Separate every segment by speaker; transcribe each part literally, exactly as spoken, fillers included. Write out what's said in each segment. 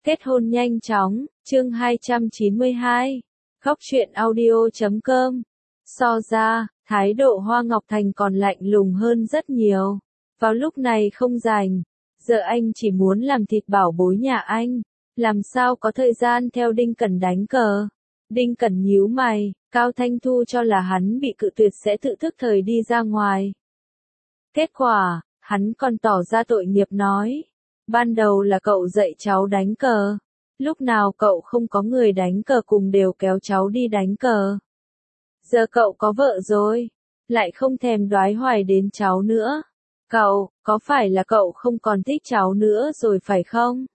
Speaker 1: Kết hôn nhanh chóng, chương hai trăm chín mươi hai. Góc truyện audio chấm com. So ra, thái độ Hoa Ngọc Thành còn lạnh lùng hơn rất nhiều. Vào lúc này không rảnh, giờ anh chỉ muốn làm thịt bảo bối nhà anh, làm sao có thời gian theo Đinh Cẩn đánh cờ. Đinh Cẩn nhíu mày, Cao Thanh Thu cho là hắn bị cự tuyệt sẽ tự thức thời đi ra ngoài. Kết quả, hắn còn tỏ ra tội nghiệp nói. Ban đầu là cậu dạy cháu đánh cờ. Lúc nào cậu không có người đánh cờ cùng đều kéo cháu đi đánh cờ. Giờ cậu có vợ rồi, lại không thèm đoái hoài đến cháu nữa. Cậu, có phải là cậu không còn thích cháu nữa rồi phải không?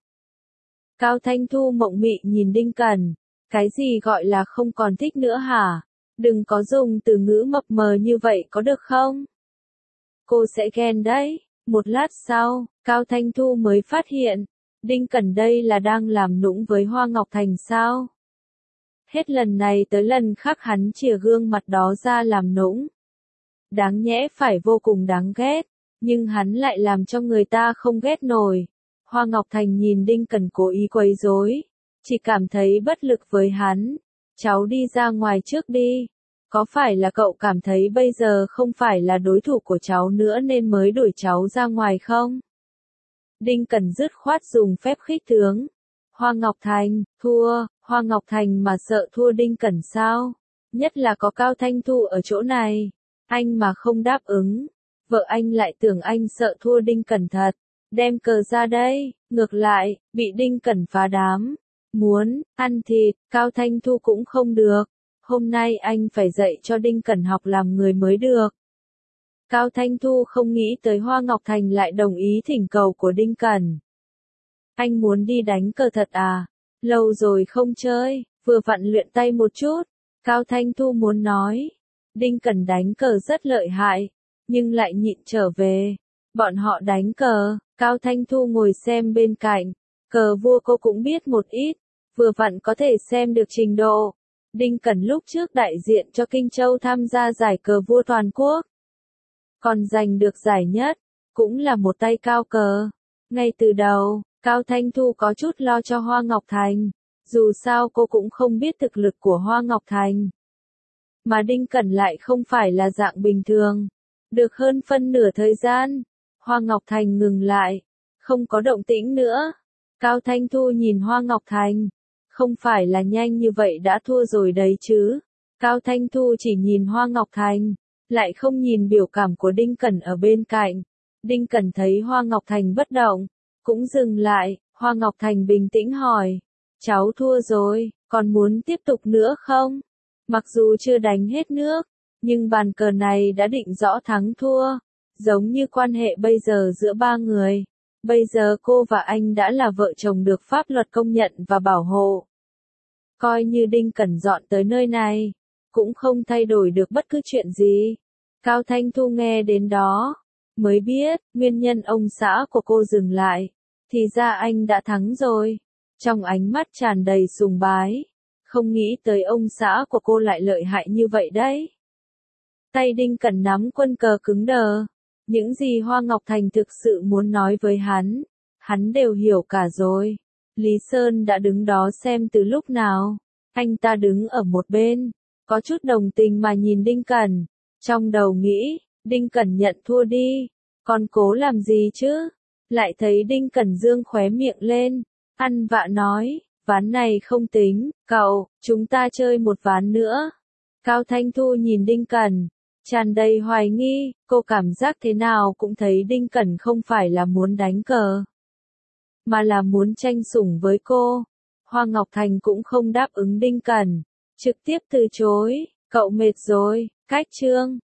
Speaker 1: Cao Thanh Thu mộng mị nhìn Đinh Cẩn. Cái gì gọi là không còn thích nữa hả? Đừng có dùng từ ngữ mập mờ như vậy có được không? Cô sẽ ghen đấy. Một lát sau, Cao Thanh Thu mới phát hiện, Đinh Cẩn đây là đang làm nũng với Hoa Ngọc Thành sao? Hết lần này tới lần khác hắn chìa gương mặt đó ra làm nũng. Đáng nhẽ phải vô cùng đáng ghét, nhưng hắn lại làm cho người ta không ghét nổi. Hoa Ngọc Thành nhìn Đinh Cẩn cố ý quấy rối, chỉ cảm thấy bất lực với hắn. Cháu đi ra ngoài trước đi. Có phải là cậu cảm thấy bây giờ không phải là đối thủ của cháu nữa nên mới đuổi cháu ra ngoài không? Đinh Cẩn dứt khoát dùng phép khích tướng. Hoa Ngọc Thành, thua, Hoa Ngọc Thành mà sợ thua Đinh Cẩn sao? Nhất là có Cao Thanh Thu ở chỗ này. Anh mà không đáp ứng, vợ anh lại tưởng anh sợ thua Đinh Cẩn thật. Đem cờ ra đây, ngược lại, bị Đinh Cẩn phá đám. Muốn, ăn thịt, Cao Thanh Thu cũng không được. Hôm nay anh phải dạy cho Đinh Cẩn học làm người mới được. Cao Thanh Thu không nghĩ tới Hoa Ngọc Thành lại đồng ý thỉnh cầu của Đinh Cẩn. Anh muốn đi đánh cờ thật à? Lâu rồi không chơi, vừa vặn luyện tay một chút. Cao Thanh Thu muốn nói. Đinh Cẩn đánh cờ rất lợi hại, nhưng lại nhịn trở về. Bọn họ đánh cờ, Cao Thanh Thu ngồi xem bên cạnh. Cờ vua cô cũng biết một ít, vừa vặn có thể xem được trình độ. Đinh Cẩn lúc trước đại diện cho Kinh Châu tham gia giải cờ vua toàn quốc. Còn giành được giải nhất, cũng là một tay cao cờ. Ngay từ đầu, Cao Thanh Thu có chút lo cho Hoa Ngọc Thành. Dù sao cô cũng không biết thực lực của Hoa Ngọc Thành. Mà Đinh Cẩn lại không phải là dạng bình thường. Được hơn phân nửa thời gian, Hoa Ngọc Thành ngừng lại. Không có động tĩnh nữa. Cao Thanh Thu nhìn Hoa Ngọc Thành. Không phải là nhanh như vậy đã thua rồi đấy chứ. Cao Thanh Thu chỉ nhìn Hoa Ngọc Thành, lại không nhìn biểu cảm của Đinh Cẩn ở bên cạnh. Đinh Cẩn thấy Hoa Ngọc Thành bất động, cũng dừng lại. Hoa Ngọc Thành bình tĩnh hỏi, cháu thua rồi, còn muốn tiếp tục nữa không? Mặc dù chưa đánh hết nước, nhưng bàn cờ này đã định rõ thắng thua, giống như quan hệ bây giờ giữa ba người. Bây giờ cô và anh đã là vợ chồng được pháp luật công nhận và bảo hộ. Coi như Đinh Cẩn dọn tới nơi này, cũng không thay đổi được bất cứ chuyện gì. Cao Thanh Thu nghe đến đó, mới biết, nguyên nhân ông xã của cô dừng lại. Thì ra anh đã thắng rồi. Trong ánh mắt tràn đầy sùng bái. Không nghĩ tới ông xã của cô lại lợi hại như vậy đấy. Tay Đinh Cẩn nắm quân cờ cứng đờ. Những gì Hoa Ngọc Thành thực sự muốn nói với hắn, hắn đều hiểu cả rồi. Lý Sơn đã đứng đó xem từ lúc nào. Anh ta đứng ở một bên, có chút đồng tình mà nhìn Đinh Cẩn. Trong đầu nghĩ, Đinh Cẩn nhận thua đi, còn cố làm gì chứ? Lại thấy Đinh Cẩn dương khóe miệng lên, ăn vạ nói, ván này không tính, cậu, chúng ta chơi một ván nữa. Cao Thanh Thu nhìn Đinh Cẩn, tràn đầy hoài nghi, cô cảm giác thế nào cũng thấy Đinh Cẩn không phải là muốn đánh cờ, mà là muốn tranh sủng với cô. Hoa Ngọc Thành cũng không đáp ứng Đinh Cẩn, trực tiếp từ chối, cậu mệt rồi, cách chương.